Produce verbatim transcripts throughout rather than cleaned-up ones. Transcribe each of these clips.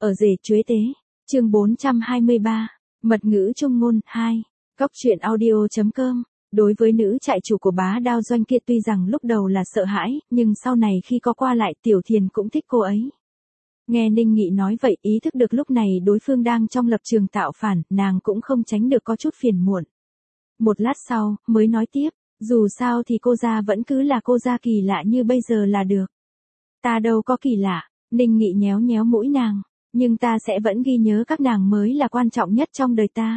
Ở rể chuế tế, chương bốn trăm hai mươi ba, mật ngữ trung ngôn hai, Cóc truyện audio chấm com. Đối với nữ trại chủ của bá đao doanh kia tuy rằng lúc đầu là sợ hãi, nhưng sau này khi có qua lại Tiểu Thiền cũng thích cô ấy. Nghe Ninh Nghị nói vậy, ý thức được lúc này đối phương đang trong lập trường tạo phản, nàng cũng không tránh được có chút phiền muộn. Một lát sau, mới nói tiếp, dù sao thì cô gia vẫn cứ là cô gia kỳ lạ như bây giờ là được. Ta đâu có kỳ lạ, Ninh Nghị nhéo nhéo mũi nàng, nhưng ta sẽ vẫn ghi nhớ các nàng mới là quan trọng nhất trong đời ta.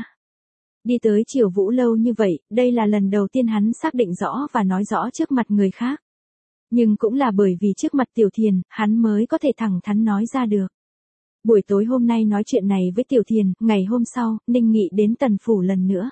Đi tới Triều Vũ lâu như vậy, đây là lần đầu tiên hắn xác định rõ và nói rõ trước mặt người khác. Nhưng cũng là bởi vì trước mặt Tiểu Thiền, hắn mới có thể thẳng thắn nói ra được. Buổi tối hôm nay nói chuyện này với Tiểu Thiền, ngày hôm sau, Ninh Nghị đến Tần Phủ lần nữa.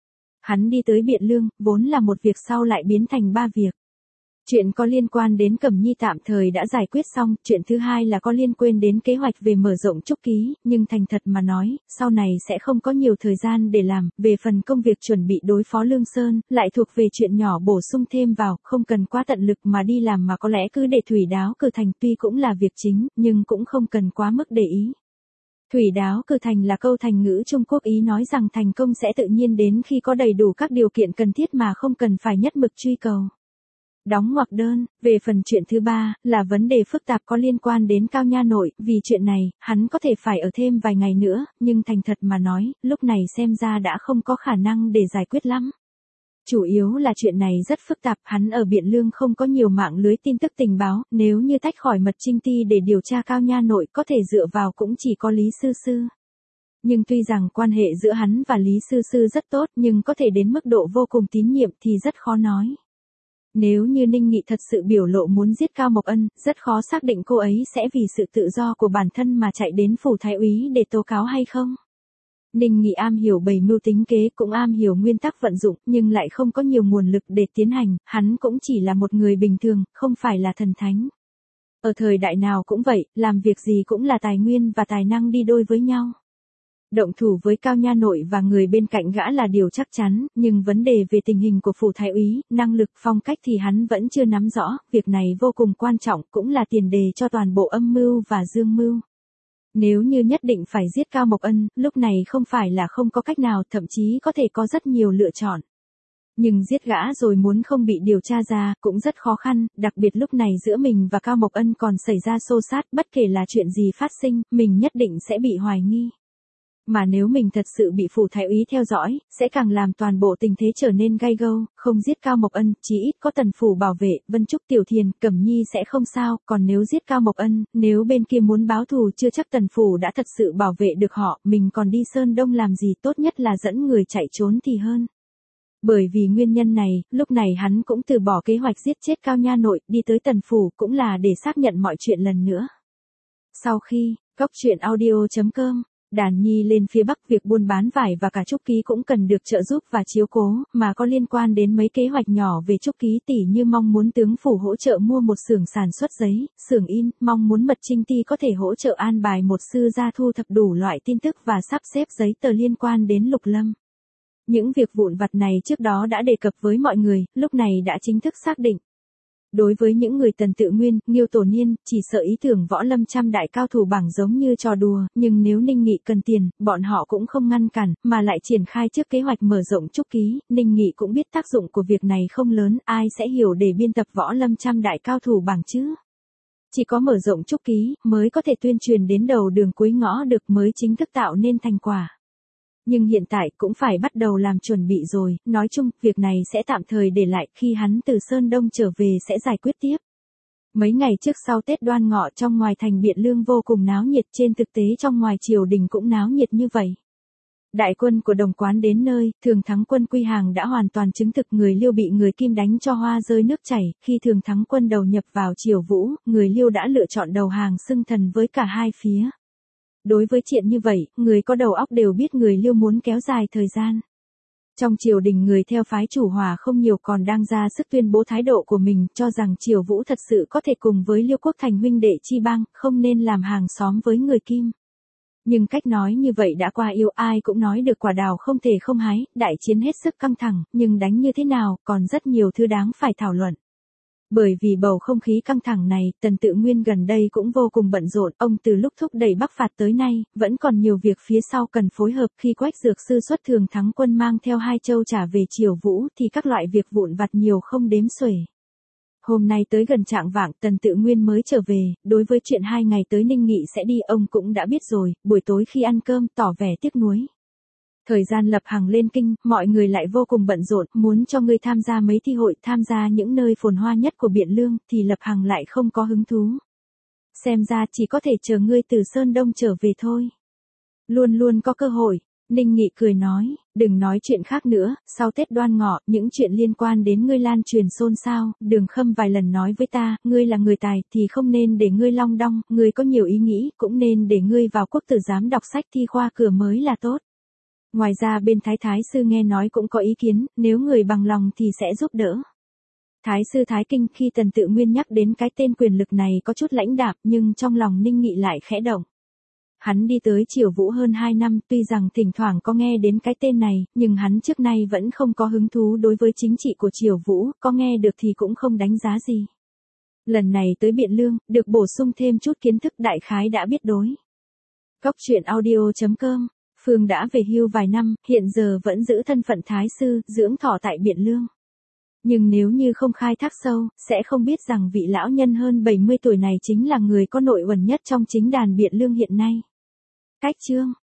Hắn đi tới Biện Lương, vốn là một việc sau lại biến thành ba việc. Chuyện có liên quan đến Cẩm Nhi tạm thời đã giải quyết xong, chuyện thứ hai là có liên quan đến kế hoạch về mở rộng trúc ký, nhưng thành thật mà nói, sau này sẽ không có nhiều thời gian để làm, về phần công việc chuẩn bị đối phó Lương Sơn, lại thuộc về chuyện nhỏ bổ sung thêm vào, không cần quá tận lực mà đi làm mà có lẽ cứ để Thủy Đáo Cử Thành tuy cũng là việc chính, nhưng cũng không cần quá mức để ý. Thủy Đáo Cử Thành là câu thành ngữ Trung Quốc ý nói rằng thành công sẽ tự nhiên đến khi có đầy đủ các điều kiện cần thiết mà không cần phải nhất mực truy cầu. Đóng ngoặc đơn, về phần chuyện thứ ba, là vấn đề phức tạp có liên quan đến Cao Nha Nội, vì chuyện này, hắn có thể phải ở thêm vài ngày nữa, nhưng thành thật mà nói, lúc này xem ra đã không có khả năng để giải quyết lắm. Chủ yếu là chuyện này rất phức tạp, hắn ở Biện Lương không có nhiều mạng lưới tin tức tình báo, nếu như tách khỏi Mật Trinh Ti để điều tra Cao Nha Nội có thể dựa vào cũng chỉ có Lý Sư Sư. Nhưng tuy rằng quan hệ giữa hắn và Lý Sư Sư rất tốt nhưng có thể đến mức độ vô cùng tín nhiệm thì rất khó nói. Nếu như Ninh Nghị thật sự biểu lộ muốn giết Cao Mộc Ân, rất khó xác định cô ấy sẽ vì sự tự do của bản thân mà chạy đến phủ thái úy để tố cáo hay không. Ninh Nghị am hiểu bày mưu tính kế, cũng am hiểu nguyên tắc vận dụng, nhưng lại không có nhiều nguồn lực để tiến hành, hắn cũng chỉ là một người bình thường, không phải là thần thánh. Ở thời đại nào cũng vậy, làm việc gì cũng là tài nguyên và tài năng đi đôi với nhau. Động thủ với Cao Nha Nội và người bên cạnh gã là điều chắc chắn, nhưng vấn đề về tình hình của phủ thái úy, năng lực phong cách thì hắn vẫn chưa nắm rõ, việc này vô cùng quan trọng, cũng là tiền đề cho toàn bộ âm mưu và dương mưu. Nếu như nhất định phải giết Cao Mộc Ân, lúc này không phải là không có cách nào, thậm chí có thể có rất nhiều lựa chọn. Nhưng giết gã rồi muốn không bị điều tra ra, cũng rất khó khăn, đặc biệt lúc này giữa mình và Cao Mộc Ân còn xảy ra xô xát, bất kể là chuyện gì phát sinh, mình nhất định sẽ bị hoài nghi. Mà nếu mình thật sự bị phủ thái úy theo dõi, sẽ càng làm toàn bộ tình thế trở nên gay gâu, không giết Cao Mộc Ân, chỉ ít có Tần Phủ bảo vệ, Vân Trúc Tiểu Thiền, Cẩm Nhi sẽ không sao, còn nếu giết Cao Mộc Ân, nếu bên kia muốn báo thù chưa chắc Tần Phủ đã thật sự bảo vệ được họ, mình còn đi Sơn Đông làm gì, tốt nhất là dẫn người chạy trốn thì hơn. Bởi vì nguyên nhân này, lúc này hắn cũng từ bỏ kế hoạch giết chết Cao Nha Nội, đi tới Tần Phủ cũng là để xác nhận mọi chuyện lần nữa. Sau khi, Cóc truyện audio chấm com, Đàn Nhi lên phía Bắc, việc buôn bán vải và cả trúc ký cũng cần được trợ giúp và chiếu cố, mà có liên quan đến mấy kế hoạch nhỏ về trúc ký tỉ như mong muốn tướng phủ hỗ trợ mua một xưởng sản xuất giấy, xưởng in, mong muốn Mật Trinh Ti có thể hỗ trợ an bài một sư gia thu thập đủ loại tin tức và sắp xếp giấy tờ liên quan đến Lục Lâm. Những việc vụn vặt này trước đó đã đề cập với mọi người, lúc này đã chính thức xác định. Đối với những người Tần Tự Nguyên, Nghiêu Tổ Niên, chỉ sợ ý tưởng võ lâm trăm đại cao thủ bảng giống như trò đùa, nhưng nếu Ninh Nghị cần tiền, bọn họ cũng không ngăn cản, mà lại triển khai trước kế hoạch mở rộng trúc ký, Ninh Nghị cũng biết tác dụng của việc này không lớn, ai sẽ hiểu để biên tập võ lâm trăm đại cao thủ bảng chứ. Chỉ có mở rộng trúc ký, mới có thể tuyên truyền đến đầu đường cuối ngõ được, mới chính thức tạo nên thành quả. Nhưng hiện tại cũng phải bắt đầu làm chuẩn bị rồi, nói chung, việc này sẽ tạm thời để lại, khi hắn từ Sơn Đông trở về sẽ giải quyết tiếp. Mấy ngày trước sau Tết Đoan Ngọ, trong ngoài thành Biện Lương vô cùng náo nhiệt, trên thực tế trong ngoài triều đình cũng náo nhiệt như vậy. Đại quân của Đồng Quán đến nơi, Thường Thắng Quân quy hàng đã hoàn toàn chứng thực, người Liêu bị người Kim đánh cho hoa rơi nước chảy, khi Thường Thắng Quân đầu nhập vào Triều Vũ, người Liêu đã lựa chọn đầu hàng xưng thần với cả hai phía. Đối với chuyện như vậy, người có đầu óc đều biết người Liêu muốn kéo dài thời gian. Trong triều đình người theo phái chủ hòa không nhiều, còn đang ra sức tuyên bố thái độ của mình, cho rằng Triều Vũ thật sự có thể cùng với Liêu Quốc thành huynh đệ chi bang, không nên làm hàng xóm với người Kim. Nhưng cách nói như vậy đã qua yêu, ai cũng nói được quả đào không thể không hái, đại chiến hết sức căng thẳng, nhưng đánh như thế nào, còn rất nhiều thứ đáng phải thảo luận. Bởi vì bầu không khí căng thẳng này, Tần Tự Nguyên gần đây cũng vô cùng bận rộn, ông từ lúc thúc đẩy Bắc phạt tới nay, vẫn còn nhiều việc phía sau cần phối hợp. Khi Quách Dược Sư xuất Thường Thắng Quân mang theo hai châu trả về Triều Vũ thì các loại việc vụn vặt nhiều không đếm xuể. Hôm nay tới gần trạng vạng Tần Tự Nguyên mới trở về, đối với chuyện hai ngày tới Ninh Nghị sẽ đi ông cũng đã biết rồi, buổi tối khi ăn cơm tỏ vẻ tiếc nuối. Thời gian Lập Hằng lên kinh, mọi người lại vô cùng bận rộn, muốn cho ngươi tham gia mấy thi hội, tham gia những nơi phồn hoa nhất của Biện Lương, thì Lập Hằng lại không có hứng thú. Xem ra chỉ có thể chờ ngươi từ Sơn Đông trở về thôi. Luôn luôn có cơ hội, Ninh Nghị cười nói, đừng nói chuyện khác nữa, sau Tết Đoan Ngọ, những chuyện liên quan đến ngươi lan truyền xôn xao, Đường Khâm vài lần nói với ta, ngươi là người tài thì không nên để ngươi long đong, ngươi có nhiều ý nghĩ, cũng nên để ngươi vào quốc tử giám đọc sách thi khoa cửa mới là tốt. Ngoài ra bên Thái Thái Sư nghe nói cũng có ý kiến, nếu người bằng lòng thì sẽ giúp đỡ. Thái Sư Thái Kinh khi Tần Tự Nguyên nhắc đến cái tên quyền lực này có chút lãnh đạm nhưng trong lòng Ninh Nghị lại khẽ động. Hắn đi tới Triều Vũ hơn hai năm, tuy rằng thỉnh thoảng có nghe đến cái tên này, nhưng hắn trước nay vẫn không có hứng thú đối với chính trị của Triều Vũ, có nghe được thì cũng không đánh giá gì. Lần này tới Biện Lương, được bổ sung thêm chút kiến thức đại khái đã biết đối. Cốc truyện audio chấm com, Phương đã về hưu vài năm, hiện giờ vẫn giữ thân phận Thái Sư, dưỡng thọ tại Biện Lương. Nhưng nếu như không khai thác sâu, sẽ không biết rằng vị lão nhân hơn bảy mươi tuổi này chính là người có nội uẩn nhất trong chính đàn Biện Lương hiện nay. Cách chương